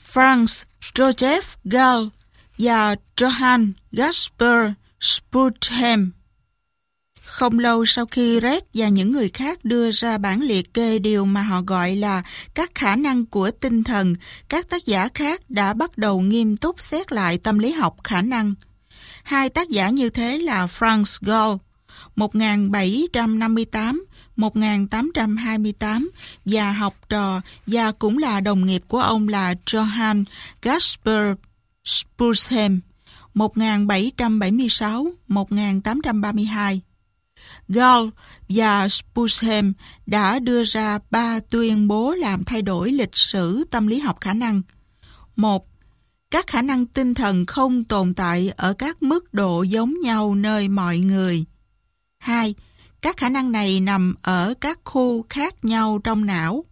Franz Joseph Gall và Johann Gaspar Spurzheim. Không lâu sau khi Red và những người khác đưa ra bản liệt kê điều mà họ gọi là các khả năng của tinh thần, các tác giả khác đã bắt đầu nghiêm túc xét lại tâm lý học khả năng. Hai tác giả như thế là Franz Gall 1758-1828 và học trò và cũng là đồng nghiệp của ông là Johann Gaspar Spurzheim 1776-1832. Gall và Spurzheim đã đưa ra 3 tuyên bố làm thay đổi lịch sử tâm lý học khả năng. 1. Các khả năng tinh thần không tồn tại ở các mức độ giống nhau nơi mọi người. 2. Các khả năng này nằm ở các khu khác nhau trong não.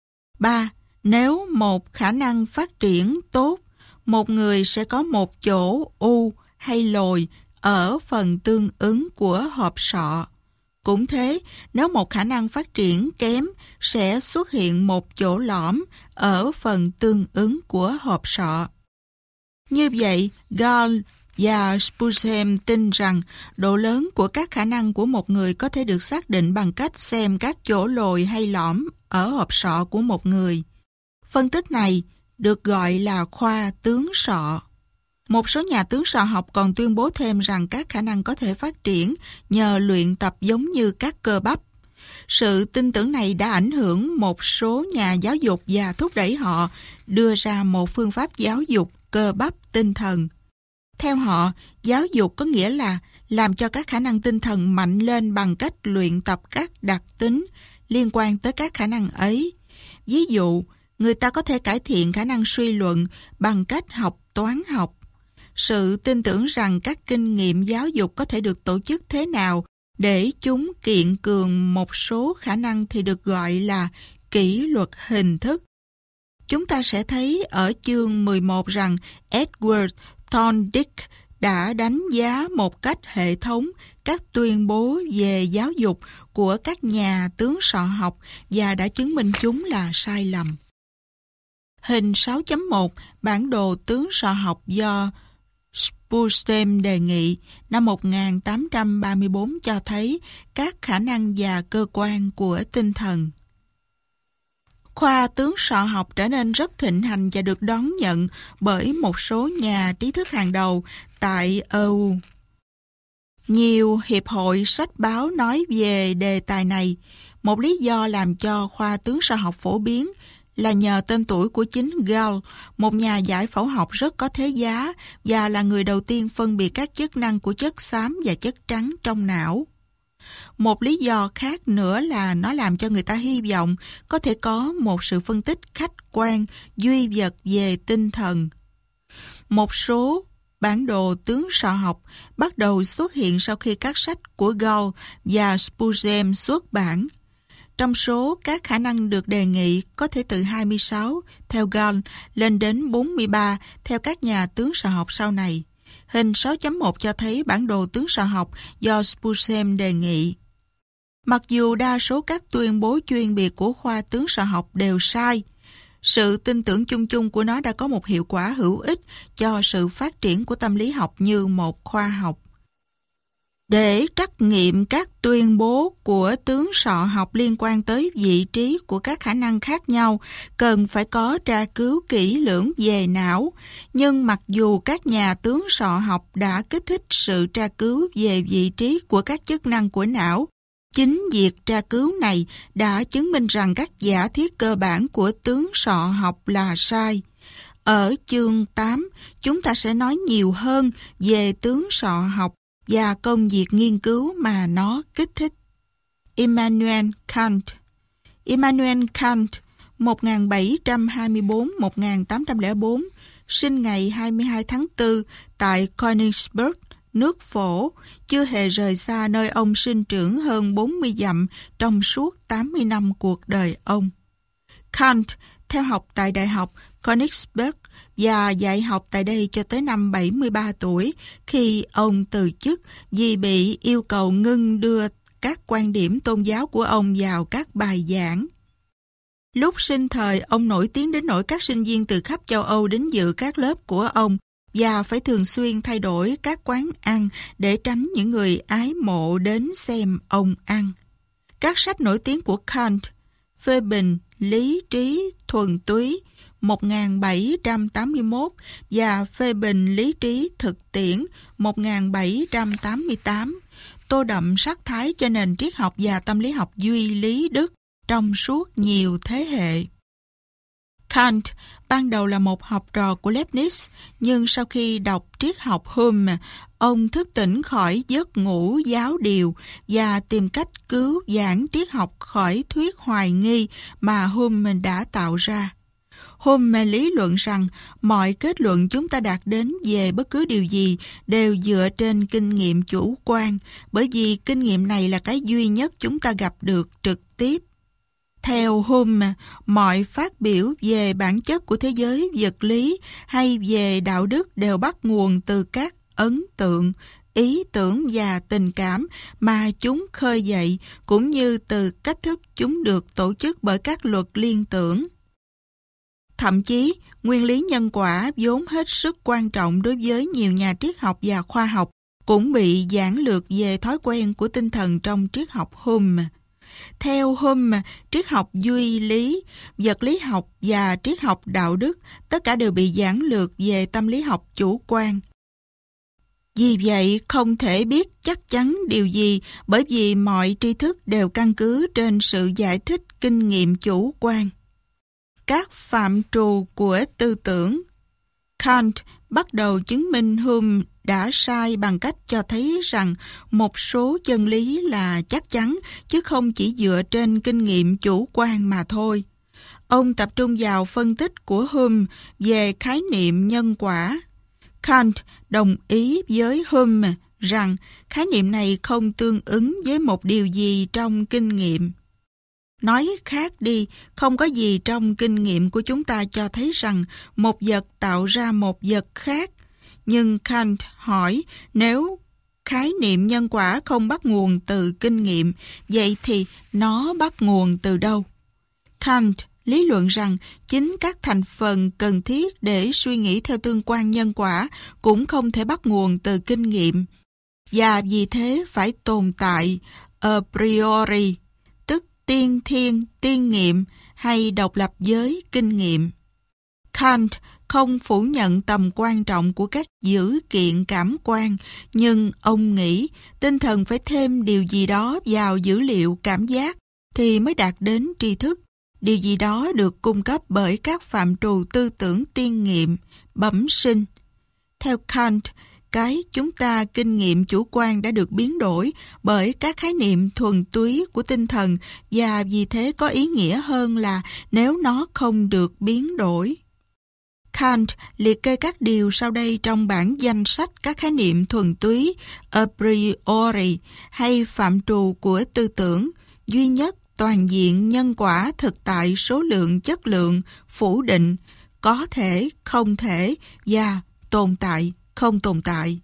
3. Nếu một khả năng phát triển tốt, một người sẽ có một chỗ u hay lồi ở phần tương ứng của hộp sọ. Cũng thế, nếu một khả năng phát triển kém, sẽ xuất hiện một chỗ lõm ở phần tương ứng của hộp sọ. Như vậy, Gall và Spurzheim tin rằng độ lớn của các khả năng của một người có thể được xác định bằng cách xem các chỗ lồi hay lõm ở hộp sọ của một người. Phân tích này được gọi là khoa tướng sọ. Một số nhà tướng sọ học còn tuyên bố thêm rằng các khả năng có thể phát triển nhờ luyện tập giống như các cơ bắp. Sự tin tưởng này đã ảnh hưởng một số nhà giáo dục và thúc đẩy họ đưa ra một phương pháp giáo dục cơ bắp tinh thần. Theo họ, giáo dục có nghĩa là làm cho các khả năng tinh thần mạnh lên bằng cách luyện tập các đặc tính liên quan tới các khả năng ấy. Ví dụ, người ta có thể cải thiện khả năng suy luận bằng cách học toán học. Sự tin tưởng rằng các kinh nghiệm giáo dục có thể được tổ chức thế nào để chúng kiện cường một số khả năng thì được gọi là kỷ luật hình thức. Chúng ta sẽ thấy ở chương 11 rằng Edward Thorndike đã đánh giá một cách hệ thống các tuyên bố về giáo dục của các nhà tướng sọ học và đã chứng minh chúng là sai lầm. Hình 6.1 bản đồ tướng sọ học do Spurzheim đề nghị năm 1834 cho thấy các khả năng và cơ quan của tinh thần. Khoa tướng sọ học trở nên rất thịnh hành và được đón nhận bởi một số nhà trí thức hàng đầu tại EU. Nhiều hiệp hội sách báo nói về đề tài này. Một lý do làm cho khoa tướng sọ học phổ biến là nhờ tên tuổi của chính Gall, một nhà giải phẫu học rất có thế giá và là người đầu tiên phân biệt các chức năng của chất xám và chất trắng trong não. Một lý do khác nữa là nó làm cho người ta hy vọng có thể có một sự phân tích khách quan, duy vật về tinh thần. Một số bản đồ tướng sọ học bắt đầu xuất hiện sau khi các sách của Gall và Spurzheim xuất bản. Trong số các khả năng được đề nghị có thể từ 26 theo Gall lên đến 43 theo các nhà tướng sọ học sau này. Hình 6.1 cho thấy bản đồ tướng sọ học do Spurzheim đề nghị. Mặc dù đa số các tuyên bố chuyên biệt của khoa tướng sọ học đều sai, sự tin tưởng chung chung của nó đã có một hiệu quả hữu ích cho sự phát triển của tâm lý học như một khoa học. Để trắc nghiệm các tuyên bố của tướng sọ học liên quan tới vị trí của các khả năng khác nhau, cần phải có tra cứu kỹ lưỡng về não. Nhưng mặc dù các nhà tướng sọ học đã kích thích sự tra cứu về vị trí của các chức năng của não, chính việc tra cứu này đã chứng minh rằng các giả thiết cơ bản của tướng sọ học là sai. Ở chương 8, chúng ta sẽ nói nhiều hơn về tướng sọ học và công việc nghiên cứu mà nó kích thích. Immanuel Kant 1724-1804, sinh ngày 22 tháng 4 tại Königsberg, nước Phổ, chưa hề rời xa nơi ông sinh trưởng hơn 40 dặm trong suốt 80 năm cuộc đời ông. Kant theo học tại Đại học Königsberg và dạy học tại đây cho tới năm 73 tuổi khi ông từ chức vì bị yêu cầu ngưng đưa các quan điểm tôn giáo của ông vào các bài giảng. Lúc sinh thời, ông nổi tiếng đến nỗi các sinh viên từ khắp châu Âu đến dự các lớp của ông và phải thường xuyên thay đổi các quán ăn để tránh những người ái mộ đến xem ông ăn. Các sách nổi tiếng của Kant, Phê bình, Lý trí, thuần túy 1781 và Phê bình lý trí thực tiễn 1788 tô đậm sắc thái cho nền triết học và tâm lý học duy lý Đức trong suốt nhiều thế hệ. Kant ban đầu là một học trò của Leibniz, nhưng sau khi đọc triết học Hume, ông thức tỉnh khỏi giấc ngủ giáo điều và tìm cách cứu vãn triết học khỏi thuyết hoài nghi mà Hume đã tạo ra. Hume lý luận rằng mọi kết luận chúng ta đạt đến về bất cứ điều gì đều dựa trên kinh nghiệm chủ quan, bởi vì kinh nghiệm này là cái duy nhất chúng ta gặp được trực tiếp. Theo Hume, mọi phát biểu về bản chất của thế giới vật lý hay về đạo đức đều bắt nguồn từ các ấn tượng, ý tưởng và tình cảm mà chúng khơi dậy, cũng như từ cách thức chúng được tổ chức bởi các luật liên tưởng. Thậm chí, nguyên lý nhân quả vốn hết sức quan trọng đối với nhiều nhà triết học và khoa học cũng bị giản lược về thói quen của tinh thần trong triết học Hume. Theo Hume, triết học duy lý, vật lý học và triết học đạo đức tất cả đều bị giản lược về tâm lý học chủ quan. Vì vậy, không thể biết chắc chắn điều gì bởi vì mọi tri thức đều căn cứ trên sự giải thích kinh nghiệm chủ quan. Các phạm trù của tư tưởng. Kant bắt đầu chứng minh Hume đã sai bằng cách cho thấy rằng một số chân lý là chắc chắn chứ không chỉ dựa trên kinh nghiệm chủ quan mà thôi. Ông tập trung vào phân tích của Hume về khái niệm nhân quả. Kant đồng ý với Hume rằng khái niệm này không tương ứng với một điều gì trong kinh nghiệm. Nói khác đi, không có gì trong kinh nghiệm của chúng ta cho thấy rằng một vật tạo ra một vật khác. Nhưng Kant hỏi, nếu khái niệm nhân quả không bắt nguồn từ kinh nghiệm, vậy thì nó bắt nguồn từ đâu? Kant lý luận rằng chính các thành phần cần thiết để suy nghĩ theo tương quan nhân quả cũng không thể bắt nguồn từ kinh nghiệm, và vì thế phải tồn tại a priori, tức tiên thiên, tiên nghiệm hay độc lập với kinh nghiệm. Kant không phủ nhận tầm quan trọng của các dữ kiện cảm quan, nhưng ông nghĩ tinh thần phải thêm điều gì đó vào dữ liệu cảm giác thì mới đạt đến tri thức. Điều gì đó được cung cấp bởi các phạm trù tư tưởng tiên nghiệm, bẩm sinh. Theo Kant, cái chúng ta kinh nghiệm chủ quan đã được biến đổi bởi các khái niệm thuần túy của tinh thần và vì thế có ý nghĩa hơn là nếu nó không được biến đổi. Kant liệt kê các điều sau đây trong bảng danh sách các khái niệm thuần túy, a priori hay phạm trù của tư tưởng, duy nhất, toàn diện, nhân quả, thực tại, số lượng, chất lượng, phủ định, có thể, không thể và tồn tại, không tồn tại.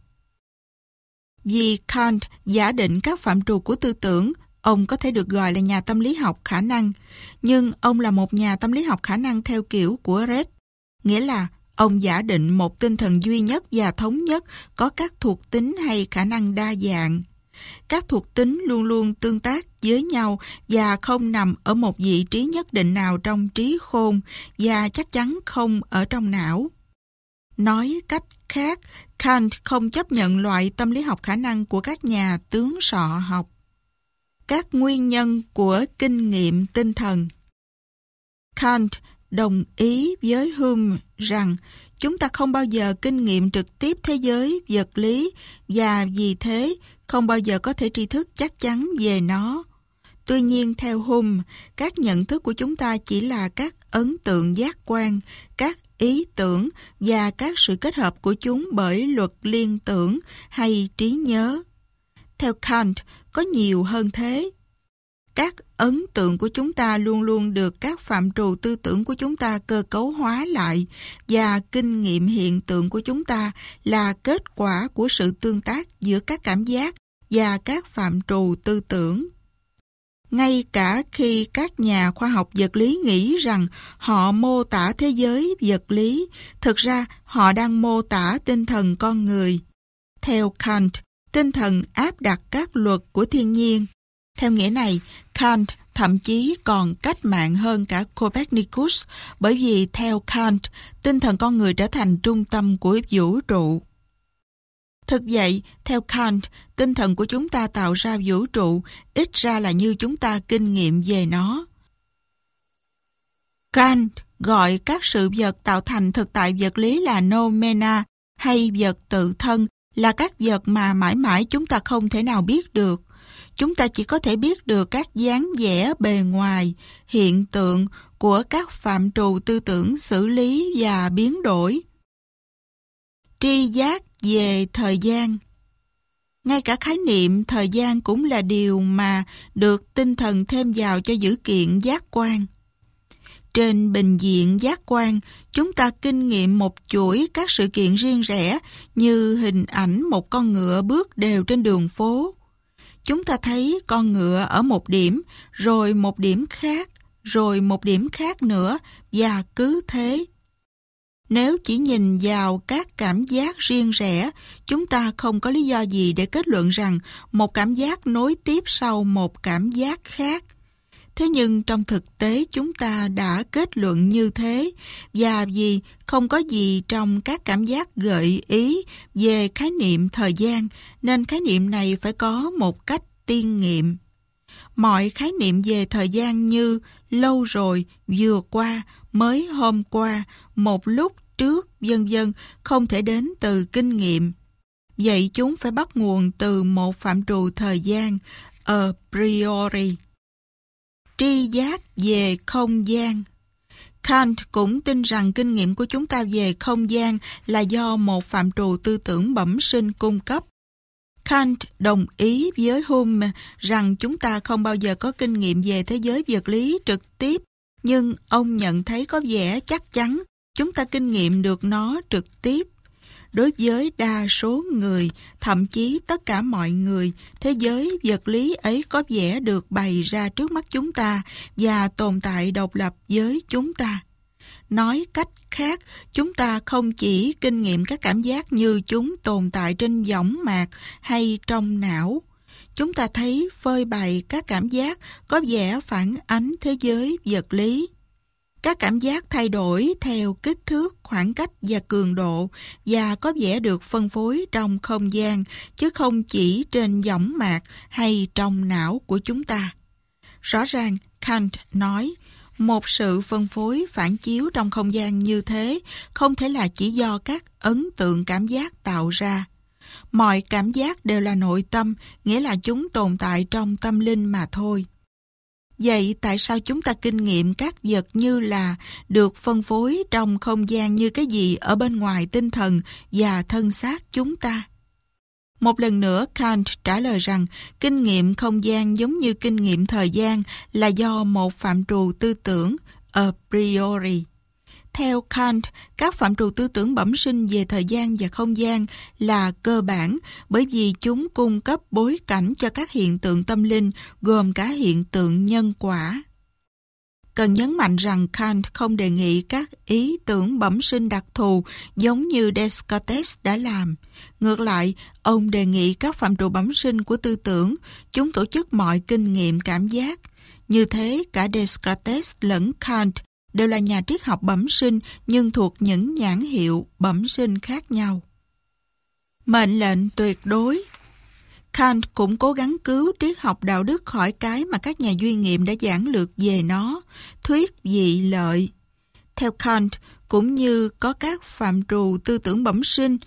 Vì Kant giả định các phạm trù của tư tưởng, ông có thể được gọi là nhà tâm lý học khả năng, nhưng ông là một nhà tâm lý học khả năng theo kiểu của Red, nghĩa là ông giả định một tinh thần duy nhất và thống nhất có các thuộc tính hay khả năng đa dạng. Các thuộc tính luôn luôn tương tác với nhau và không nằm ở một vị trí nhất định nào trong trí khôn và chắc chắn không ở trong não. Nói cách khác, Kant không chấp nhận loại tâm lý học khả năng của các nhà tướng sọ học. Các nguyên nhân của kinh nghiệm tinh thần. Kant đồng ý với Hume rằng chúng ta không bao giờ kinh nghiệm trực tiếp thế giới vật lý và vì thế không bao giờ có thể tri thức chắc chắn về nó. Tuy nhiên, theo Hume, các nhận thức của chúng ta chỉ là các ấn tượng giác quan, các ý tưởng và các sự kết hợp của chúng bởi luật liên tưởng hay trí nhớ. Theo Kant, có nhiều hơn thế. Các ấn tượng của chúng ta luôn luôn được các phạm trù tư tưởng của chúng ta cơ cấu hóa lại và kinh nghiệm hiện tượng của chúng ta là kết quả của sự tương tác giữa các cảm giác và các phạm trù tư tưởng. Ngay cả khi các nhà khoa học vật lý nghĩ rằng họ mô tả thế giới vật lý, thực ra họ đang mô tả tinh thần con người. Theo Kant, tinh thần áp đặt các luật của thiên nhiên. Theo nghĩa này, Kant thậm chí còn cách mạng hơn cả Copernicus, bởi vì theo Kant, tinh thần con người trở thành trung tâm của vũ trụ. Thực vậy, theo Kant, tinh thần của chúng ta tạo ra vũ trụ, ít ra là như chúng ta kinh nghiệm về nó. Kant gọi các sự vật tạo thành thực tại vật lý là noumena, hay vật tự thân, là các vật mà mãi mãi chúng ta không thể nào biết được. Chúng ta chỉ có thể biết được các dáng vẻ bề ngoài, hiện tượng của các phạm trù tư tưởng xử lý và biến đổi. Tri giác về thời gian. Ngay cả khái niệm thời gian cũng là điều mà được tinh thần thêm vào cho dữ kiện giác quan. Trên bình diện giác quan, chúng ta kinh nghiệm một chuỗi các sự kiện riêng rẽ như hình ảnh một con ngựa bước đều trên đường phố. Chúng ta thấy con ngựa ở một điểm, rồi một điểm khác, rồi một điểm khác nữa, và cứ thế. Nếu chỉ nhìn vào các cảm giác riêng rẽ, chúng ta không có lý do gì để kết luận rằng một cảm giác nối tiếp sau một cảm giác khác. Thế nhưng trong thực tế chúng ta đã kết luận như thế, và vì không có gì trong các cảm giác gợi ý về khái niệm thời gian, nên khái niệm này phải có một cách tiên nghiệm. Mọi khái niệm về thời gian như lâu rồi, vừa qua, mới hôm qua, một lúc trước, vân vân, không thể đến từ kinh nghiệm. Vậy chúng phải bắt nguồn từ một phạm trù thời gian, a priori. Tri giác về không gian. Kant cũng tin rằng kinh nghiệm của chúng ta về không gian là do một phạm trù tư tưởng bẩm sinh cung cấp. Kant đồng ý với Hume rằng chúng ta không bao giờ có kinh nghiệm về thế giới vật lý trực tiếp, nhưng ông nhận thấy có vẻ chắc chắn chúng ta kinh nghiệm được nó trực tiếp. Đối với đa số người, thậm chí tất cả mọi người, thế giới vật lý ấy có vẻ được bày ra trước mắt chúng ta và tồn tại độc lập với chúng ta. Nói cách khác, chúng ta không chỉ kinh nghiệm các cảm giác như chúng tồn tại trên võng mạc hay trong não. Chúng ta thấy phơi bày các cảm giác có vẻ phản ánh thế giới vật lý. Các cảm giác thay đổi theo kích thước, khoảng cách và cường độ và có vẻ được phân phối trong không gian, chứ không chỉ trên võng mạc hay trong não của chúng ta. Rõ ràng, Kant nói, một sự phân phối phản chiếu trong không gian như thế không thể là chỉ do các ấn tượng cảm giác tạo ra. Mọi cảm giác đều là nội tâm, nghĩa là chúng tồn tại trong tâm linh mà thôi. Vậy tại sao chúng ta kinh nghiệm các vật như là được phân phối trong không gian như cái gì ở bên ngoài tinh thần và thân xác chúng ta? Một lần nữa, Kant trả lời rằng kinh nghiệm không gian giống như kinh nghiệm thời gian là do một phạm trù tư tưởng, a priori. Theo Kant, các phạm trù tư tưởng bẩm sinh về thời gian và không gian là cơ bản bởi vì chúng cung cấp bối cảnh cho các hiện tượng tâm linh gồm cả hiện tượng nhân quả. Cần nhấn mạnh rằng Kant không đề nghị các ý tưởng bẩm sinh đặc thù giống như Descartes đã làm. Ngược lại, ông đề nghị các phạm trù bẩm sinh của tư tưởng, chúng tổ chức mọi kinh nghiệm cảm giác. Như thế, cả Descartes lẫn Kant đều là nhà triết học bẩm sinh nhưng thuộc những nhãn hiệu bẩm sinh khác nhau. Mệnh lệnh tuyệt đối. Kant cũng cố gắng cứu triết học đạo đức khỏi cái mà các nhà duy nghiệm đã giảng lược về nó, thuyết vị lợi. Theo Kant, cũng như có các phạm trù tư tưởng bẩm sinh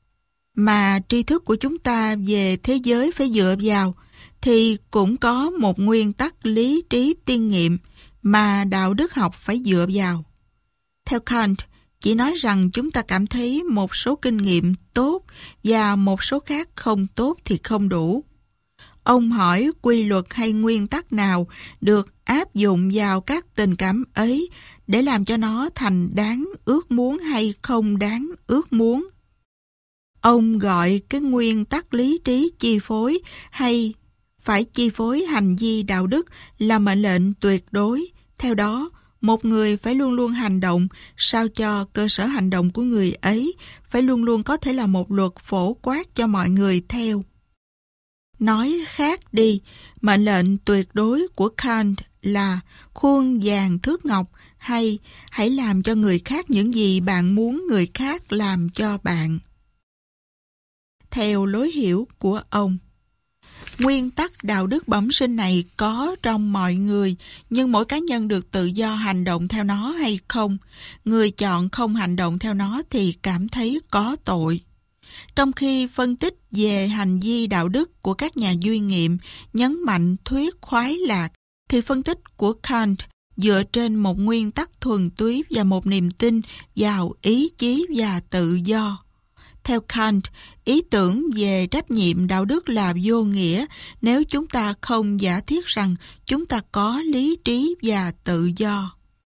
mà tri thức của chúng ta về thế giới phải dựa vào, thì cũng có một nguyên tắc lý trí tiên nghiệm mà đạo đức học phải dựa vào. Theo Kant, chỉ nói rằng chúng ta cảm thấy một số kinh nghiệm tốt và một số khác không tốt thì không đủ. Ông hỏi quy luật hay nguyên tắc nào được áp dụng vào các tình cảm ấy để làm cho nó thành đáng ước muốn hay không đáng ước muốn. Ông gọi cái nguyên tắc lý trí chi phối hay phải chi phối hành vi đạo đức là mệnh lệnh tuyệt đối. Theo đó, một người phải luôn luôn hành động sao cho cơ sở hành động của người ấy phải luôn luôn có thể là một luật phổ quát cho mọi người theo. Nói khác đi, mệnh lệnh tuyệt đối của Kant là khuôn vàng thước ngọc, hay hãy làm cho người khác những gì bạn muốn người khác làm cho bạn. Theo lối hiểu của ông, nguyên tắc đạo đức bẩm sinh này có trong mọi người, nhưng mỗi cá nhân được tự do hành động theo nó hay không. Người chọn không hành động theo nó thì cảm thấy có tội. Trong khi phân tích về hành vi đạo đức của các nhà duy nghiệm nhấn mạnh thuyết khoái lạc, thì phân tích của Kant dựa trên một nguyên tắc thuần túy và một niềm tin vào ý chí và tự do. Theo Kant, ý tưởng về trách nhiệm đạo đức là vô nghĩa nếu chúng ta không giả thiết rằng chúng ta có lý trí và tự do.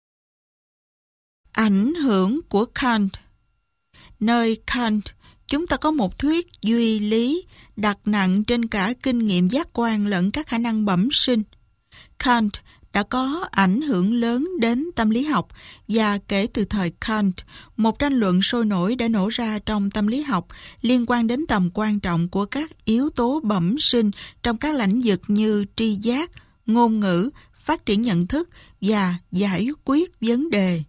Ảnh hưởng của Kant. Nơi Kant, chúng ta có một thuyết duy lý đặt nặng trên cả kinh nghiệm giác quan lẫn các khả năng bẩm sinh. Kant đã có ảnh hưởng lớn đến tâm lý học, và kể từ thời Kant, một tranh luận sôi nổi đã nổ ra trong tâm lý học liên quan đến tầm quan trọng của các yếu tố bẩm sinh trong các lĩnh vực như tri giác, ngôn ngữ, phát triển nhận thức và giải quyết vấn đề.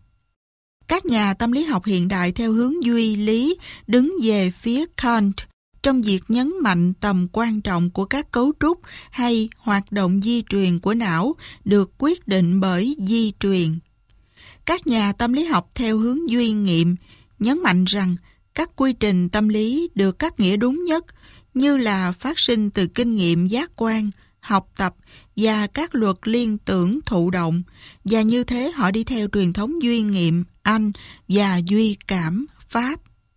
Các nhà tâm lý học hiện đại theo hướng duy lý đứng về phía Kant trong việc nhấn mạnh tầm quan trọng của các cấu trúc hay hoạt động di truyền của não được quyết định bởi di truyền. Các nhà tâm lý học theo hướng duy nghiệm nhấn mạnh rằng các quy trình tâm lý được cắt nghĩa đúng nhất như là phát sinh từ kinh nghiệm giác quan, học tập và các luật liên tưởng thụ động, và như thế họ đi theo truyền thống duy nghiệm Anh và duy cảm Pháp.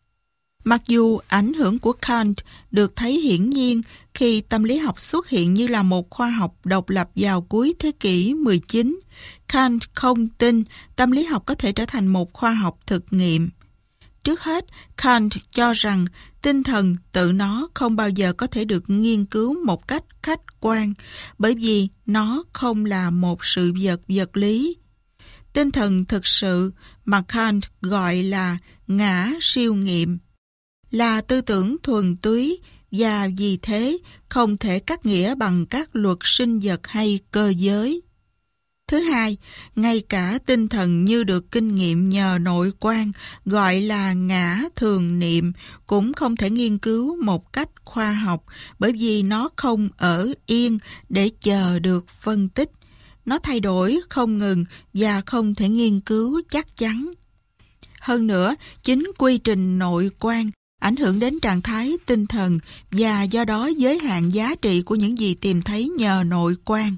Mặc dù ảnh hưởng của Kant được thấy hiển nhiên khi tâm lý học xuất hiện như là một khoa học độc lập vào cuối thế kỷ 19, Kant không tin tâm lý học có thể trở thành một khoa học thực nghiệm. Trước hết, Kant cho rằng tinh thần tự nó không bao giờ có thể được nghiên cứu một cách khách quan, bởi vì nó không là một sự vật vật lý. Tinh thần thực sự mà Kant gọi là ngã siêu nghiệm là tư tưởng thuần túy, và vì thế không thể cắt nghĩa bằng các luật sinh vật hay cơ giới. Thứ hai, ngay cả tinh thần như được kinh nghiệm nhờ nội quan gọi là ngã thường niệm cũng không thể nghiên cứu một cách khoa học, bởi vì nó không ở yên để chờ được phân tích. Nó thay đổi không ngừng và không thể nghiên cứu chắc chắn. Hơn nữa, chính quy trình nội quan ảnh hưởng đến trạng thái tinh thần và do đó giới hạn giá trị của những gì tìm thấy nhờ nội quan.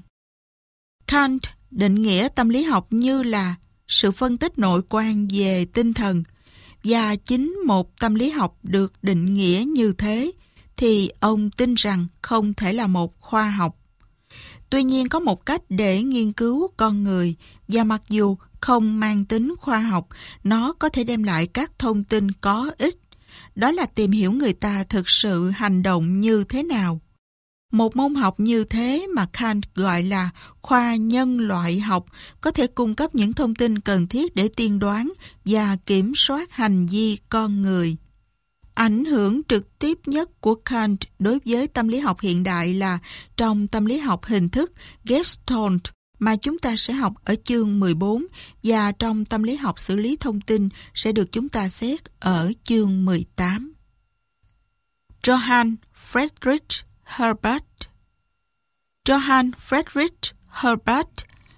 Kant định nghĩa tâm lý học như là sự phân tích nội quan về tinh thần, và chính một tâm lý học được định nghĩa như thế thì ông tin rằng không thể là một khoa học. Tuy nhiên có một cách để nghiên cứu con người, và mặc dù không mang tính khoa học, nó có thể đem lại các thông tin có ích. Đó là tìm hiểu người ta thực sự hành động như thế nào. Một môn học như thế mà Kant gọi là khoa nhân loại học có thể cung cấp những thông tin cần thiết để tiên đoán và kiểm soát hành vi con người. Ảnh hưởng trực tiếp nhất của Kant đối với tâm lý học hiện đại là trong tâm lý học hình thức Gestalt mà chúng ta sẽ học ở chương 14, và trong tâm lý học xử lý thông tin sẽ được chúng ta xét ở chương 18. Johann Friedrich Herbart. Johann Friedrich Herbart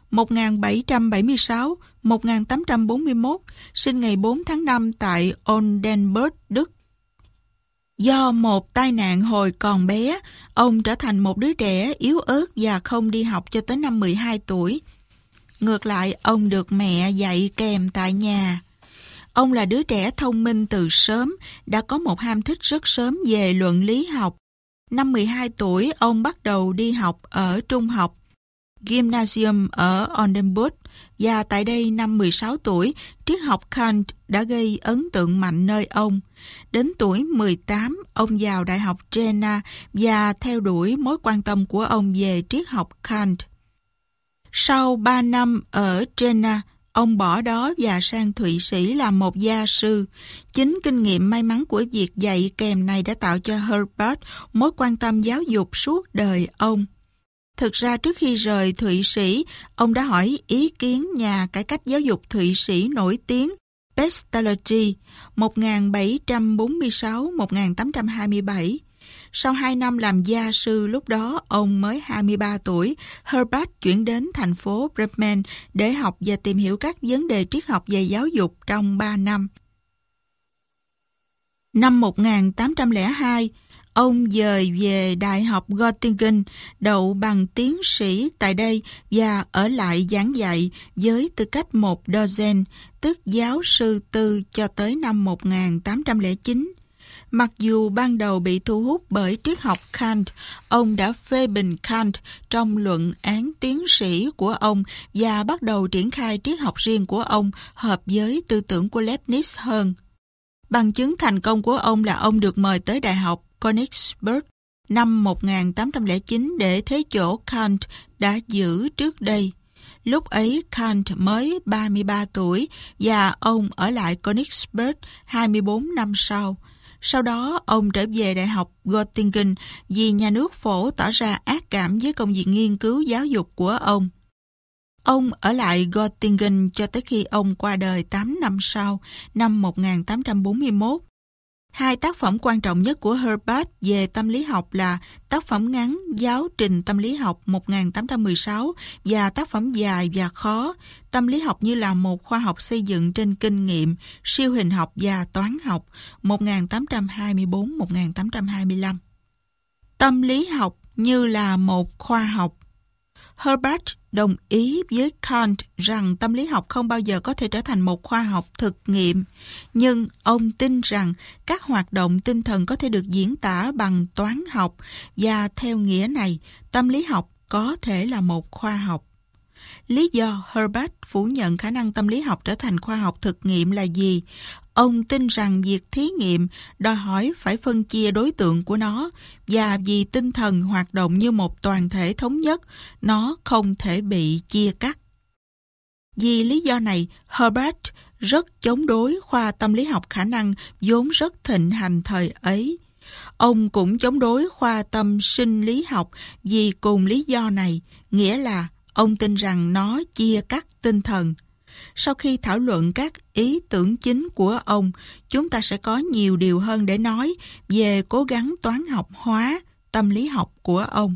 1776-1841, sinh ngày 4 tháng 5 tại Oldenburg, Đức. Do một tai nạn hồi còn bé, ông trở thành một đứa trẻ yếu ớt và không đi học cho tới năm 12 tuổi. Ngược lại, ông được mẹ dạy kèm tại nhà. Ông là đứa trẻ thông minh từ sớm, đã có một ham thích rất sớm về luận lý học. Năm 12 tuổi, ông bắt đầu đi học ở trung học. Gymnasium ở Oldenburg, và tại đây năm 16 tuổi, triết học Kant đã gây ấn tượng mạnh nơi ông. Đến tuổi 18, ông vào Đại học Jena và theo đuổi mối quan tâm của ông về triết học Kant. Sau 3 năm ở Jena, ông bỏ đó và sang Thụy Sĩ làm một gia sư. Chính kinh nghiệm may mắn của việc dạy kèm này đã tạo cho Herbart mối quan tâm giáo dục suốt đời ông. Thực ra trước khi rời Thụy Sĩ, ông đã hỏi ý kiến nhà cải cách giáo dục Thụy Sĩ nổi tiếng Pestalozzi 1746-1827. Sau 2 năm làm gia sư, lúc đó ông mới 23 tuổi, Herbart chuyển đến thành phố Bremen để học và tìm hiểu các vấn đề triết học về giáo dục trong 3 năm. Năm 1802, ông dời về Đại học Göttingen, đậu bằng tiến sĩ tại đây và ở lại giảng dạy với tư cách một dozen, tức giáo sư tư cho tới năm 1809. Mặc dù ban đầu bị thu hút bởi triết học Kant, ông đã phê bình Kant trong luận án tiến sĩ của ông và bắt đầu triển khai triết học riêng của ông hợp với tư tưởng của Leibniz hơn. Bằng chứng thành công của ông là ông được mời tới Đại học Königsberg năm 1809 để thế chỗ Kant đã giữ trước đây. Lúc ấy Kant mới 33 tuổi và ông ở lại Königsberg 24 năm sau. Sau đó, ông trở về Đại học Göttingen vì nhà nước Phổ tỏ ra ác cảm với công việc nghiên cứu giáo dục của ông. Ông ở lại Göttingen cho tới khi ông qua đời 8 năm sau, năm 1841. 2 tác phẩm quan trọng nhất của Herbart về tâm lý học là tác phẩm ngắn Giáo trình tâm lý học 1816 và tác phẩm dài và khó Tâm lý học như là một khoa học xây dựng trên kinh nghiệm, siêu hình học và toán học 1824-1825. Tâm lý học như là một khoa học. Herbart đồng ý với Kant rằng tâm lý học không bao giờ có thể trở thành một khoa học thực nghiệm, nhưng ông tin rằng các hoạt động tinh thần có thể được diễn tả bằng toán học và theo nghĩa này, tâm lý học có thể là một khoa học. Lý do Herbart phủ nhận khả năng tâm lý học trở thành khoa học thực nghiệm là gì? Ông tin rằng việc thí nghiệm đòi hỏi phải phân chia đối tượng của nó và vì tinh thần hoạt động như một toàn thể thống nhất, nó không thể bị chia cắt. Vì lý do này, Herbart rất chống đối khoa tâm lý học khả năng vốn rất thịnh hành thời ấy. Ông cũng chống đối khoa tâm sinh lý học vì cùng lý do này, nghĩa là ông tin rằng nó chia cắt tinh thần. Sau khi thảo luận các ý tưởng chính của ông, chúng ta sẽ có nhiều điều hơn để nói về cố gắng toán học hóa tâm lý học của ông.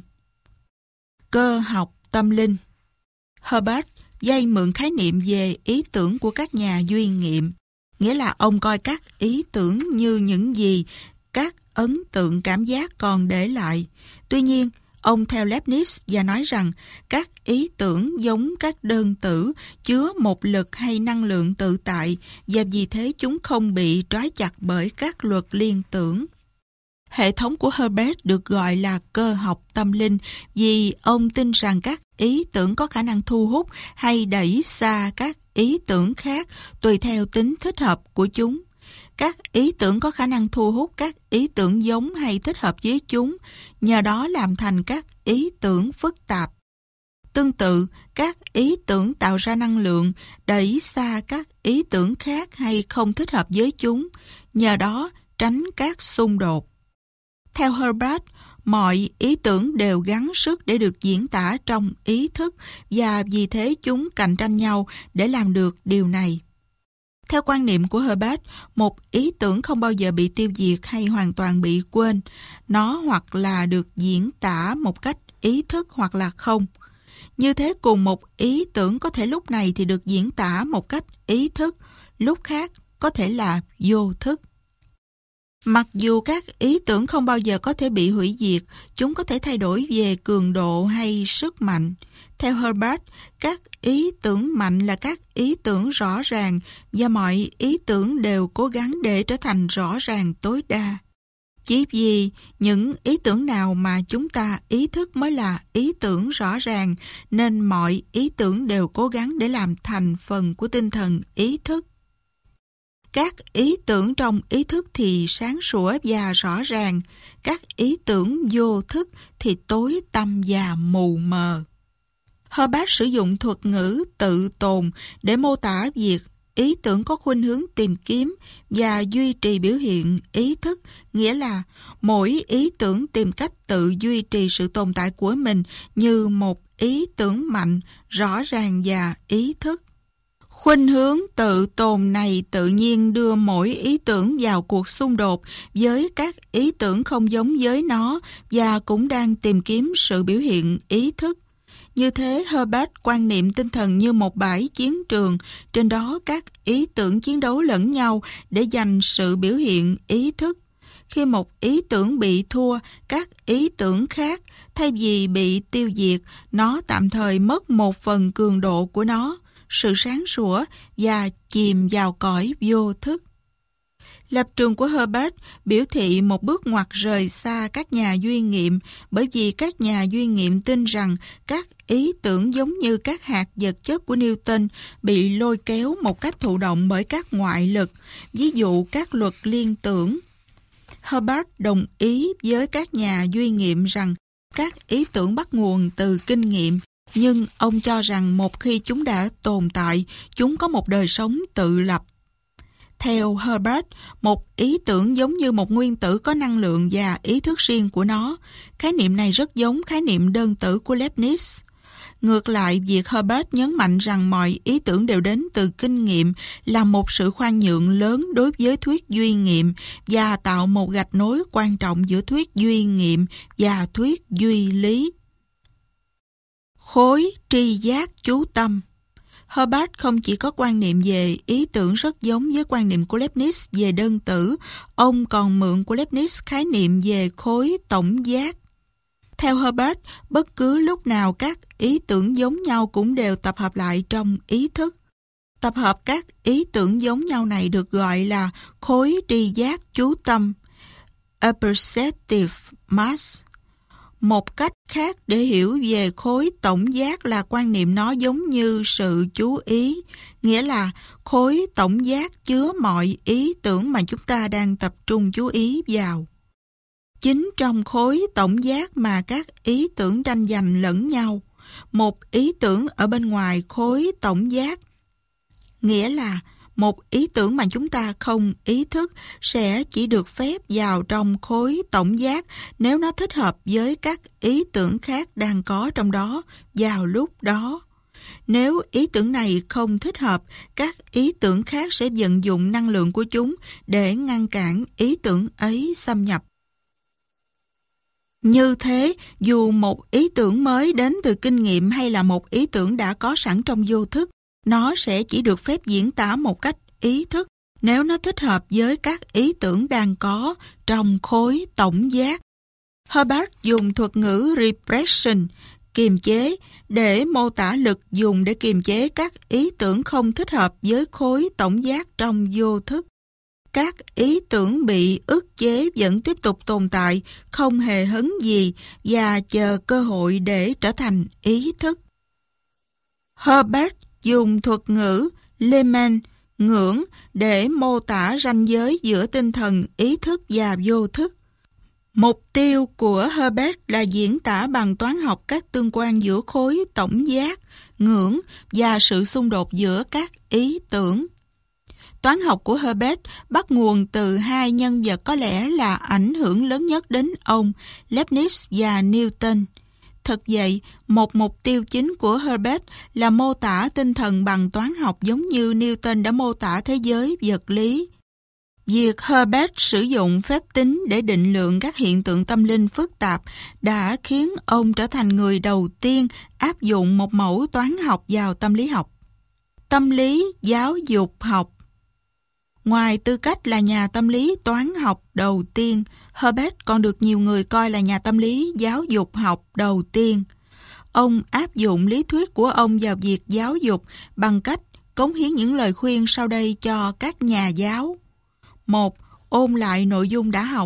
Cơ học tâm linh. Herbart vay mượn khái niệm về ý tưởng của các nhà duy nghiệm, nghĩa là ông coi các ý tưởng như những gì các ấn tượng cảm giác còn để lại. Tuy nhiên, ông theo Leibniz và nói rằng các ý tưởng giống các đơn tử chứa một lực hay năng lượng tự tại và vì thế chúng không bị trói chặt bởi các luật liên tưởng. Hệ thống của Herbart được gọi là cơ học tâm linh vì ông tin rằng các ý tưởng có khả năng thu hút hay đẩy xa các ý tưởng khác tùy theo tính thích hợp của chúng. Các ý tưởng có khả năng thu hút các ý tưởng giống hay thích hợp với chúng, nhờ đó làm thành các ý tưởng phức tạp. Tương tự, các ý tưởng tạo ra năng lượng, đẩy xa các ý tưởng khác hay không thích hợp với chúng, nhờ đó tránh các xung đột. Theo Herbart, mọi ý tưởng đều gắng sức để được diễn tả trong ý thức và vì thế chúng cạnh tranh nhau để làm được điều này. Theo quan niệm của Herbart, một ý tưởng không bao giờ bị tiêu diệt hay hoàn toàn bị quên. Nó hoặc là được diễn tả một cách ý thức hoặc là không. Như thế cùng một ý tưởng có thể lúc này thì được diễn tả một cách ý thức, lúc khác có thể là vô thức. Mặc dù các ý tưởng không bao giờ có thể bị hủy diệt, chúng có thể thay đổi về cường độ hay sức mạnh. Theo Herbart, các ý tưởng mạnh là các ý tưởng rõ ràng và mọi ý tưởng đều cố gắng để trở thành rõ ràng tối đa. Chỉ vì những ý tưởng nào mà chúng ta ý thức mới là ý tưởng rõ ràng, nên mọi ý tưởng đều cố gắng để làm thành phần của tinh thần ý thức. Các ý tưởng trong ý thức thì sáng sủa và rõ ràng, các ý tưởng vô thức thì tối tăm và mù mờ. Herbart sử dụng thuật ngữ tự tồn để mô tả việc ý tưởng có khuynh hướng tìm kiếm và duy trì biểu hiện ý thức, nghĩa là mỗi ý tưởng tìm cách tự duy trì sự tồn tại của mình như một ý tưởng mạnh, rõ ràng và ý thức. Khuynh hướng tự tồn này tự nhiên đưa mỗi ý tưởng vào cuộc xung đột với các ý tưởng không giống với nó và cũng đang tìm kiếm sự biểu hiện ý thức. Như thế, Herbart quan niệm tinh thần như một bãi chiến trường, trên đó các ý tưởng chiến đấu lẫn nhau để giành sự biểu hiện ý thức. Khi một ý tưởng bị thua, các ý tưởng khác, thay vì bị tiêu diệt, nó tạm thời mất một phần cường độ của nó, sự sáng sủa và chìm vào cõi vô thức. Lập trường của Herbart biểu thị một bước ngoặt rời xa các nhà duy nghiệm, bởi vì các nhà duy nghiệm tin rằng các ý tưởng giống như các hạt vật chất của Newton bị lôi kéo một cách thụ động bởi các ngoại lực, ví dụ các luật liên tưởng. Herbart đồng ý với các nhà duy nghiệm rằng các ý tưởng bắt nguồn từ kinh nghiệm, nhưng ông cho rằng một khi chúng đã tồn tại, chúng có một đời sống tự lập. Theo Herbart, một ý tưởng giống như một nguyên tử có năng lượng và ý thức riêng của nó. Khái niệm này rất giống khái niệm đơn tử của Leibniz. Ngược lại, việc Herbart nhấn mạnh rằng mọi ý tưởng đều đến từ kinh nghiệm là một sự khoan nhượng lớn đối với thuyết duy nghiệm và tạo một gạch nối quan trọng giữa thuyết duy nghiệm và thuyết duy lý. Khối tri giác chú tâm. Herbart không chỉ có quan niệm về ý tưởng rất giống với quan niệm của Leibniz về đơn tử, ông còn mượn của Leibniz khái niệm về khối tổng giác. Theo Herbart, bất cứ lúc nào các ý tưởng giống nhau cũng đều tập hợp lại trong ý thức. Tập hợp các ý tưởng giống nhau này được gọi là khối tri giác chú tâm, apperceptive mass. Một cách khác để hiểu về khối tổng giác là quan niệm nó giống như sự chú ý, nghĩa là khối tổng giác chứa mọi ý tưởng mà chúng ta đang tập trung chú ý vào. Chính trong khối tổng giác mà các ý tưởng tranh giành lẫn nhau. Một ý tưởng ở bên ngoài khối tổng giác, nghĩa là một ý tưởng mà chúng ta không ý thức sẽ chỉ được phép vào trong khối tổng giác nếu nó thích hợp với các ý tưởng khác đang có trong đó vào lúc đó. Nếu ý tưởng này không thích hợp, các ý tưởng khác sẽ vận dụng năng lượng của chúng để ngăn cản ý tưởng ấy xâm nhập. Như thế, dù một ý tưởng mới đến từ kinh nghiệm hay là một ý tưởng đã có sẵn trong vô thức, nó sẽ chỉ được phép diễn tả một cách ý thức nếu nó thích hợp với các ý tưởng đang có trong khối tổng giác. Herbart dùng thuật ngữ repression, kiềm chế, để mô tả lực dùng để kiềm chế các ý tưởng không thích hợp với khối tổng giác trong vô thức. Các ý tưởng bị ức chế vẫn tiếp tục tồn tại, không hề hấn gì và chờ cơ hội để trở thành ý thức. Herbart dùng thuật ngữ Leman, ngưỡng, để mô tả ranh giới giữa tinh thần ý thức và vô thức. Mục tiêu của Herbart là diễn tả bằng toán học các tương quan giữa khối tổng giác, ngưỡng và sự xung đột giữa các ý tưởng. Toán học của Herbart bắt nguồn từ hai nhân vật có lẽ là ảnh hưởng lớn nhất đến ông, Leibniz và Newton. Thật vậy, một mục tiêu chính của Herbart là mô tả tinh thần bằng toán học giống như Newton đã mô tả thế giới vật lý. Việc Herbart sử dụng phép tính để định lượng các hiện tượng tâm linh phức tạp đã khiến ông trở thành người đầu tiên áp dụng một mẫu toán học vào tâm lý học. Tâm lý giáo dục học. Ngoài tư cách là nhà tâm lý toán học đầu tiên, Herbart còn được nhiều người coi là nhà tâm lý giáo dục học đầu tiên. Ông áp dụng lý thuyết của ông vào việc giáo dục bằng cách cống hiến những lời khuyên sau đây cho các nhà giáo. 1. Ôn lại nội dung đã học.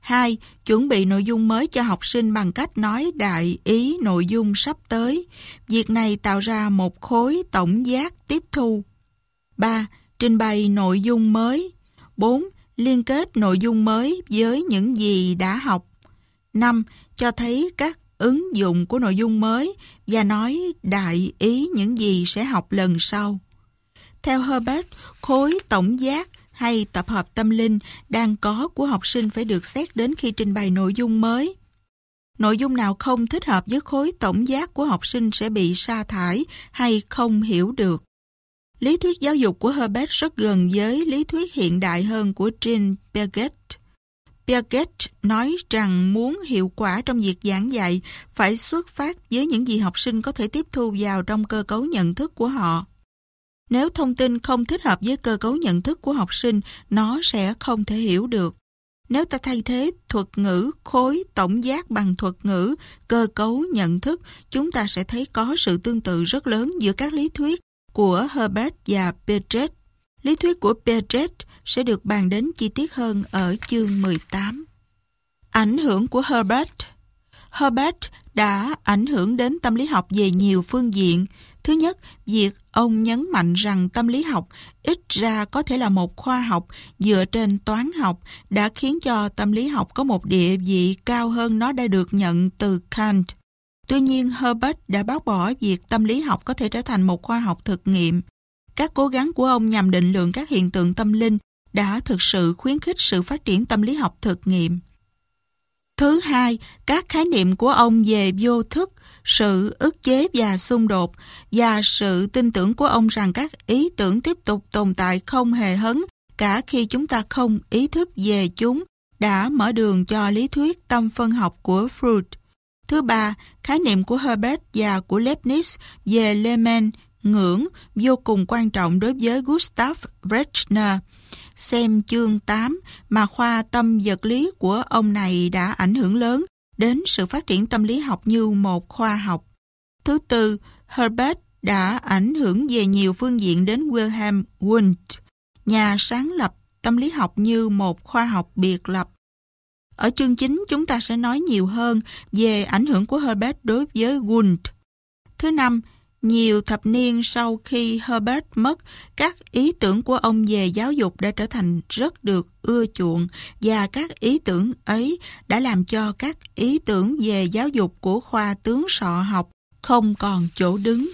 2. Chuẩn bị nội dung mới cho học sinh bằng cách nói đại ý nội dung sắp tới. Việc này tạo ra một khối tổng giác tiếp thu. 3. Trình bày nội dung mới. 4. Liên kết nội dung mới với những gì đã học. 5. Cho thấy các ứng dụng của nội dung mới và nói đại ý những gì sẽ học lần sau. Theo Herbert, khối tổng giác hay tập hợp tâm linh đang có của học sinh phải được xét đến khi trình bày nội dung mới. Nội dung nào không thích hợp với khối tổng giác của học sinh sẽ bị sa thải hay không hiểu được. Lý thuyết giáo dục của Herbert rất gần với lý thuyết hiện đại hơn của Jean Piaget. Piaget nói rằng muốn hiệu quả trong việc giảng dạy phải xuất phát với những gì học sinh có thể tiếp thu vào trong cơ cấu nhận thức của họ. Nếu thông tin không thích hợp với cơ cấu nhận thức của học sinh, nó sẽ không thể hiểu được. Nếu ta thay thế thuật ngữ khối tổng giác bằng thuật ngữ cơ cấu nhận thức, chúng ta sẽ thấy có sự tương tự rất lớn giữa các lý thuyết của Herbert và Piaget. Lý thuyết của Piaget sẽ được bàn đến chi tiết hơn ở chương 18. Ảnh hưởng của Herbert. Herbert đã ảnh hưởng đến tâm lý học về nhiều phương diện. Thứ nhất, việc ông nhấn mạnh rằng tâm lý học ít ra có thể là một khoa học dựa trên toán học đã khiến cho tâm lý học có một địa vị cao hơn nó đã được nhận từ Kant. Tuy nhiên, Herbert đã bác bỏ việc tâm lý học có thể trở thành một khoa học thực nghiệm. Các cố gắng của ông nhằm định lượng các hiện tượng tâm linh đã thực sự khuyến khích sự phát triển tâm lý học thực nghiệm. Thứ hai, các khái niệm của ông về vô thức, sự ức chế và xung đột và sự tin tưởng của ông rằng các ý tưởng tiếp tục tồn tại không hề hấn cả khi chúng ta không ý thức về chúng đã mở đường cho lý thuyết tâm phân học của Freud. Thứ ba, khái niệm của Herbert và của Leibniz về Lehmen, ngưỡng vô cùng quan trọng đối với Gustav Brechner. Xem chương 8 mà khoa tâm vật lý của ông này đã ảnh hưởng lớn đến sự phát triển tâm lý học như một khoa học. Thứ tư, Herbert đã ảnh hưởng về nhiều phương diện đến Wilhelm Wundt, nhà sáng lập tâm lý học như một khoa học biệt lập. Ở chương 9 chúng ta sẽ nói nhiều hơn về ảnh hưởng của Herbert đối với Wundt. Thứ năm, nhiều thập niên sau khi Herbert mất, các ý tưởng của ông về giáo dục đã trở thành rất được ưa chuộng và các ý tưởng ấy đã làm cho các ý tưởng về giáo dục của khoa tướng sọ học không còn chỗ đứng.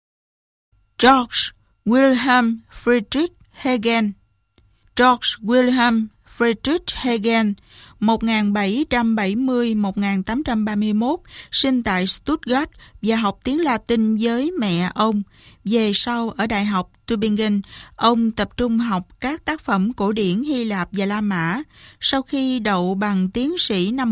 George Wilhelm Friedrich Hegel. George Wilhelm Friedrich Hegel 1770-1831, sinh tại Stuttgart và học tiếng Latin với mẹ ông. Về sau ở Đại học Tübingen, ông tập trung học các tác phẩm cổ điển Hy Lạp và La Mã. Sau khi đậu bằng tiến sĩ năm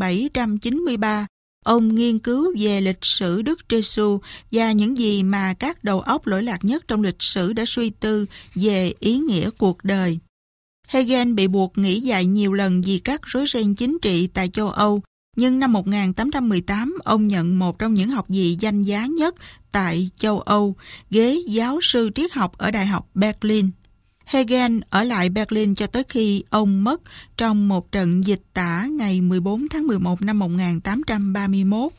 1793, ông nghiên cứu về lịch sử Đức Giêsu và những gì mà các đầu óc lỗi lạc nhất trong lịch sử đã suy tư về ý nghĩa cuộc đời. Hegel bị buộc nghỉ dạy nhiều lần vì các rối ren chính trị tại châu Âu, nhưng năm 1818 ông nhận một trong những học vị danh giá nhất tại châu Âu, ghế giáo sư triết học ở Đại học Berlin. Hegel ở lại Berlin cho tới khi ông mất trong một trận dịch tả ngày 14 tháng 11 năm 1831.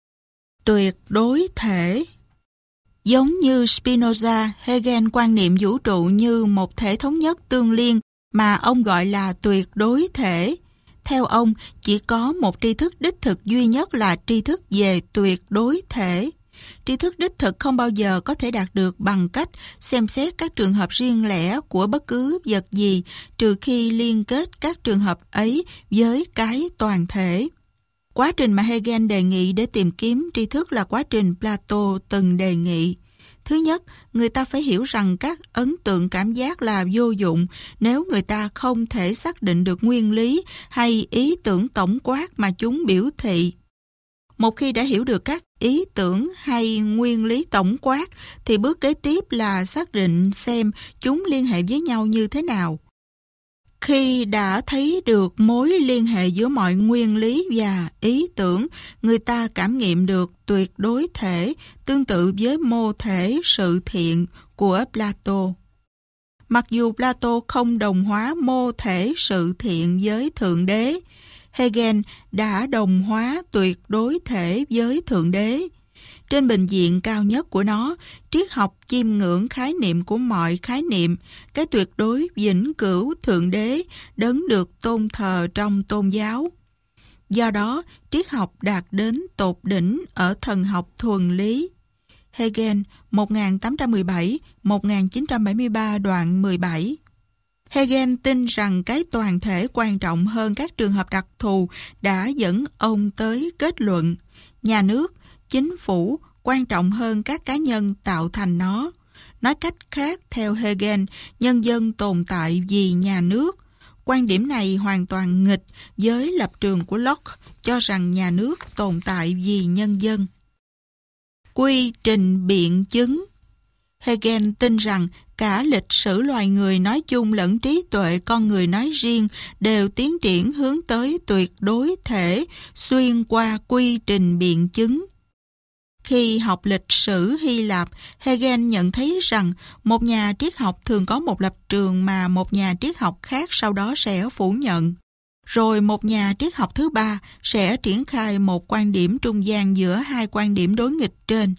Tuyệt đối thể. Giống như Spinoza, Hegel quan niệm vũ trụ như một thể thống nhất tương liên mà ông gọi là tuyệt đối thể. Theo ông, chỉ có một tri thức đích thực duy nhất là tri thức về tuyệt đối thể. Tri thức đích thực không bao giờ có thể đạt được bằng cách xem xét các trường hợp riêng lẻ của bất cứ vật gì, trừ khi liên kết các trường hợp ấy với cái toàn thể. Quá trình mà Hegel đề nghị để tìm kiếm tri thức là quá trình Plato từng đề nghị. Thứ nhất, người ta phải hiểu rằng các ấn tượng cảm giác là vô dụng nếu người ta không thể xác định được nguyên lý hay ý tưởng tổng quát mà chúng biểu thị. Một khi đã hiểu được các ý tưởng hay nguyên lý tổng quát, thì bước kế tiếp là xác định xem chúng liên hệ với nhau như thế nào. Khi đã thấy được mối liên hệ giữa mọi nguyên lý và ý tưởng, người ta cảm nghiệm được tuyệt đối thể, tương tự với mô thể sự thiện của Plato. Mặc dù Plato không đồng hóa mô thể sự thiện với Thượng Đế, Hegel đã đồng hóa tuyệt đối thể với Thượng Đế. Trên bình diện cao nhất của nó, triết học chiêm ngưỡng khái niệm của mọi khái niệm, cái tuyệt đối vĩnh cửu Thượng Đế, đấng được tôn thờ trong tôn giáo. Do đó, triết học đạt đến tột đỉnh ở thần học thuần lý. Hegel, 1817-1973 đoạn 17. Hegel tin rằng cái toàn thể quan trọng hơn các trường hợp đặc thù đã dẫn ông tới kết luận nhà nước, chính phủ quan trọng hơn các cá nhân tạo thành nó. Nói cách khác, theo Hegel, nhân dân tồn tại vì nhà nước. Quan điểm này hoàn toàn nghịch với lập trường của Locke, cho rằng nhà nước tồn tại vì nhân dân. Quy trình biện chứng. Hegel tin rằng cả lịch sử loài người nói chung lẫn trí tuệ con người nói riêng đều tiến triển hướng tới tuyệt đối thể xuyên qua quy trình biện chứng. Khi học lịch sử Hy Lạp, Hegel nhận thấy rằng một nhà triết học thường có một lập trường mà một nhà triết học khác sau đó sẽ phủ nhận. Rồi một nhà triết học thứ ba sẽ triển khai một quan điểm trung gian giữa hai quan điểm đối nghịch trên.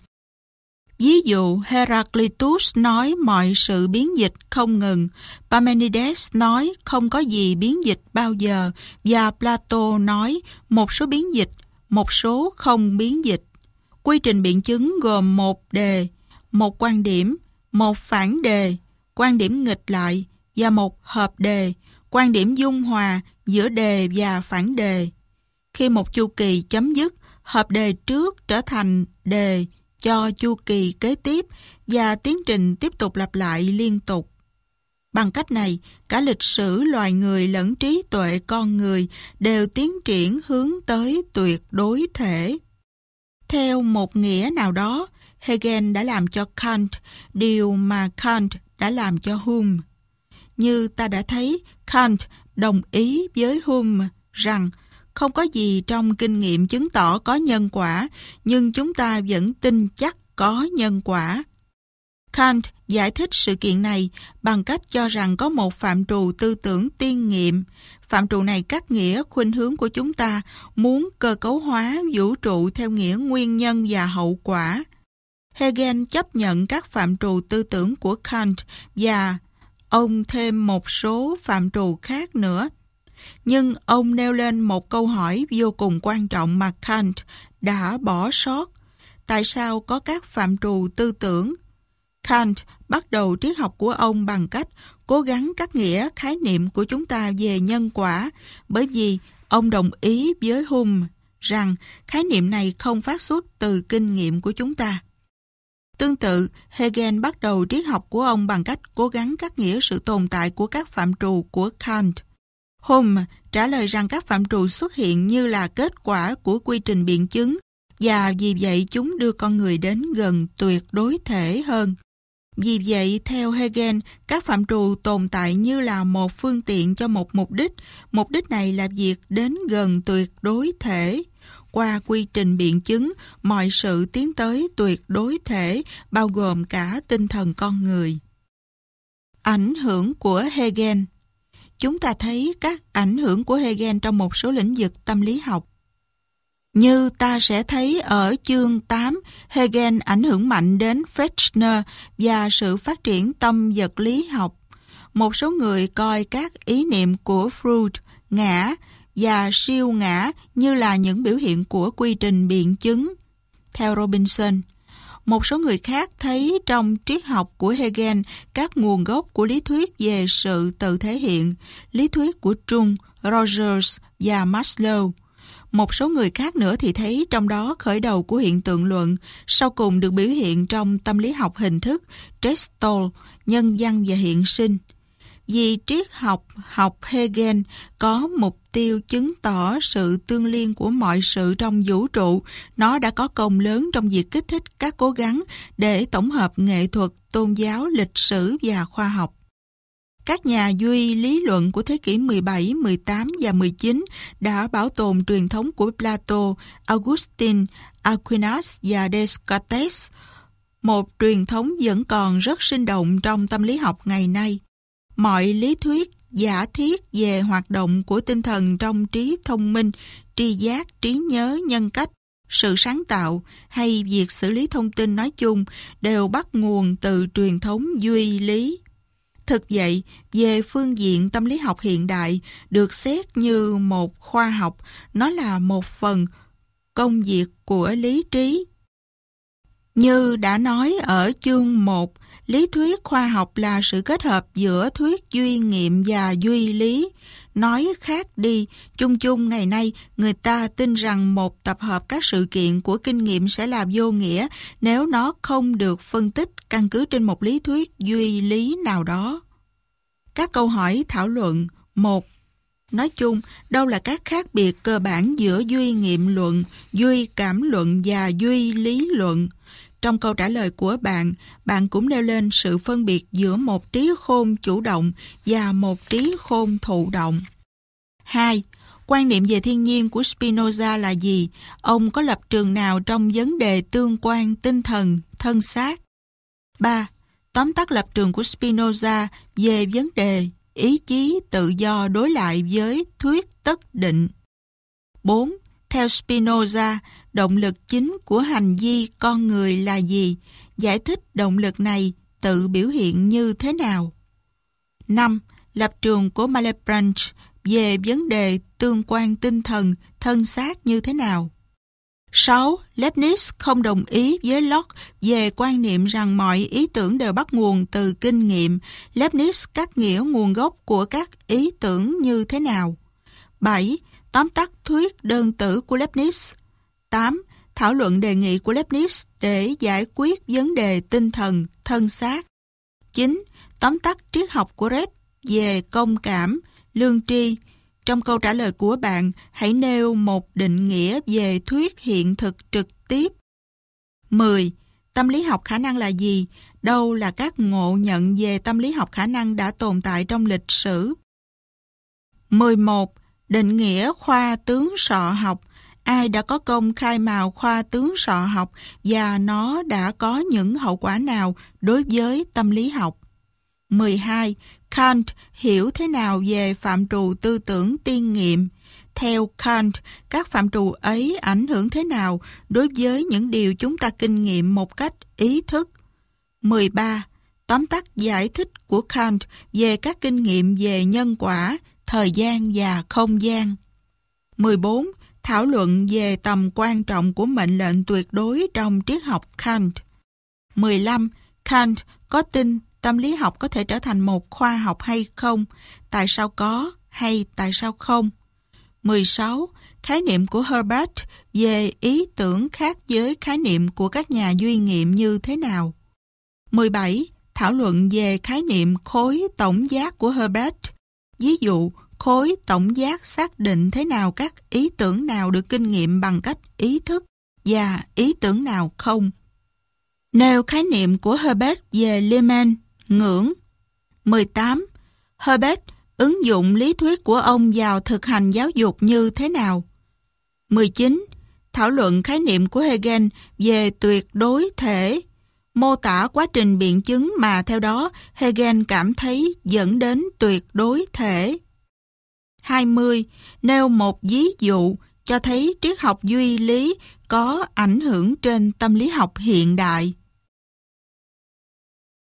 Ví dụ, Heraclitus nói mọi sự biến dịch không ngừng, Parmenides nói không có gì biến dịch bao giờ, và Plato nói một số biến dịch, một số không biến dịch. Quy trình biện chứng gồm một đề, một quan điểm, một phản đề, quan điểm nghịch lại và một hợp đề, quan điểm dung hòa giữa đề và phản đề. Khi một chu kỳ chấm dứt, hợp đề trước trở thành đề cho chu kỳ kế tiếp và tiến trình tiếp tục lặp lại liên tục. Bằng cách này, cả lịch sử loài người lẫn trí tuệ con người đều tiến triển hướng tới tuyệt đối thể. Theo một nghĩa nào đó, Hegel đã làm cho Kant điều mà Kant đã làm cho Hume. Như ta đã thấy, Kant đồng ý với Hume rằng không có gì trong kinh nghiệm chứng tỏ có nhân quả, nhưng chúng ta vẫn tin chắc có nhân quả. Kant giải thích sự kiện này bằng cách cho rằng có một phạm trù tư tưởng tiên nghiệm. Phạm trù này cắt nghĩa khuynh hướng của chúng ta muốn cơ cấu hóa vũ trụ theo nghĩa nguyên nhân và hậu quả. Hegel chấp nhận các phạm trù tư tưởng của Kant và ông thêm một số phạm trù khác nữa. Nhưng ông nêu lên một câu hỏi vô cùng quan trọng mà Kant đã bỏ sót. Tại sao có các phạm trù tư tưởng? Kant bắt đầu triết học của ông bằng cách cố gắng cắt nghĩa khái niệm của chúng ta về nhân quả, bởi vì ông đồng ý với Hume rằng khái niệm này không phát xuất từ kinh nghiệm của chúng ta. Tương tự, Hegel bắt đầu triết học của ông bằng cách cố gắng cắt nghĩa sự tồn tại của các phạm trù của Kant. Hume trả lời rằng các phạm trù xuất hiện như là kết quả của quy trình biện chứng và vì vậy chúng đưa con người đến gần tuyệt đối thể hơn. Vì vậy, theo Hegel, các phạm trù tồn tại như là một phương tiện cho một mục đích. Mục đích này là việc đến gần tuyệt đối thể. Qua quy trình biện chứng, mọi sự tiến tới tuyệt đối thể, bao gồm cả tinh thần con người. Ảnh hưởng của Hegel. Chúng ta thấy các ảnh hưởng của Hegel trong một số lĩnh vực tâm lý học. Như ta sẽ thấy ở chương 8, Hegel ảnh hưởng mạnh đến Fechner và sự phát triển tâm vật lý học. Một số người coi các ý niệm của Freud, ngã và siêu ngã như là những biểu hiện của quy trình biện chứng. Theo Robinson, một số người khác thấy trong triết học của Hegel các nguồn gốc của lý thuyết về sự tự thể hiện, lý thuyết của Jung, Rogers và Maslow. Một số người khác nữa thì thấy trong đó khởi đầu của hiện tượng luận, sau cùng được biểu hiện trong tâm lý học hình thức, Gestalt, nhân văn và hiện sinh. Vì triết học Hegel có mục tiêu chứng tỏ sự tương liên của mọi sự trong vũ trụ, nó đã có công lớn trong việc kích thích các cố gắng để tổng hợp nghệ thuật, tôn giáo, lịch sử và khoa học. Các nhà duy lý luận của thế kỷ 17, 18 và 19 đã bảo tồn truyền thống của Plato, Augustine, Aquinas và Descartes, một truyền thống vẫn còn rất sinh động trong tâm lý học ngày nay. Mọi lý thuyết giả thiết về hoạt động của tinh thần trong trí thông minh, tri giác, trí nhớ, nhân cách, sự sáng tạo hay việc xử lý thông tin nói chung đều bắt nguồn từ truyền thống duy lý. Thực vậy, về phương diện tâm lý học hiện đại được xét như một khoa học, nó là một phần công việc của lý trí. Như đã nói ở chương 1, lý thuyết khoa học là sự kết hợp giữa thuyết duy nghiệm và duy lý. Nói khác đi, chung chung ngày nay người ta tin rằng một tập hợp các sự kiện của kinh nghiệm sẽ là vô nghĩa nếu nó không được phân tích căn cứ trên một lý thuyết duy lý nào đó. Các câu hỏi thảo luận. 1. Nói chung, đâu là các khác biệt cơ bản giữa duy nghiệm luận, duy cảm luận và duy lý luận? Trong câu trả lời của bạn cũng nêu lên sự phân biệt giữa một trí khôn chủ động và một trí khôn thụ động. 2. Quan niệm về thiên nhiên của Spinoza là gì? Ông có lập trường nào trong vấn đề tương quan tinh thần, thân xác? 3. Tóm tắt lập trường của Spinoza về vấn đề ý chí tự do đối lại với thuyết tất định. 4. Theo Spinoza, động lực chính của hành vi con người là gì? Giải thích động lực này tự biểu hiện như thế nào? 5. Lập trường của Malebranche về vấn đề tương quan tinh thần, thân xác như thế nào? 6. Leibniz không đồng ý với Locke về quan niệm rằng mọi ý tưởng đều bắt nguồn từ kinh nghiệm. Leibniz cắt nghĩa nguồn gốc của các ý tưởng như thế nào? 7. Tóm tắt thuyết đơn tử của Leibniz. 8. Thảo luận đề nghị của Leibniz để giải quyết vấn đề tinh thần, thân xác. 9. Tóm tắt triết học của Red về công cảm, lương tri. Trong câu trả lời của bạn, hãy nêu một định nghĩa về thuyết hiện thực trực tiếp. 10. Tâm lý học khả năng là gì? Đâu là các ngộ nhận về tâm lý học khả năng đã tồn tại trong lịch sử? 11. Định nghĩa khoa tướng sọ học. Ai đã có công khai mào khoa tướng sọ học và nó đã có những hậu quả nào đối với tâm lý học? 12. Kant hiểu thế nào về phạm trù tư tưởng tiên nghiệm? Theo Kant, các phạm trù ấy ảnh hưởng thế nào đối với những điều chúng ta kinh nghiệm một cách ý thức? 13. Tóm tắt giải thích của Kant về các kinh nghiệm về nhân quả, thời gian và không gian. 14. Thảo luận về tầm quan trọng của mệnh lệnh tuyệt đối trong triết học Kant. 15. Kant có tin tâm lý học có thể trở thành một khoa học hay không? Tại sao có hay tại sao không? 16. Khái niệm của Herbart về ý tưởng khác với khái niệm của các nhà duy nghiệm như thế nào? 17. Thảo luận về khái niệm khối tổng giác của Herbart. Ví dụ, khối tổng giác xác định thế nào các ý tưởng nào được kinh nghiệm bằng cách ý thức và ý tưởng nào không. Nêu khái niệm của Herbart về Liman, ngưỡng. 18. Herbart ứng dụng lý thuyết của ông vào thực hành giáo dục như thế nào? 19. Thảo luận khái niệm của Hegel về tuyệt đối thể, mô tả quá trình biện chứng mà theo đó Hegel cảm thấy dẫn đến tuyệt đối thể. 20. Nêu một ví dụ cho thấy triết học duy lý có ảnh hưởng trên tâm lý học hiện đại.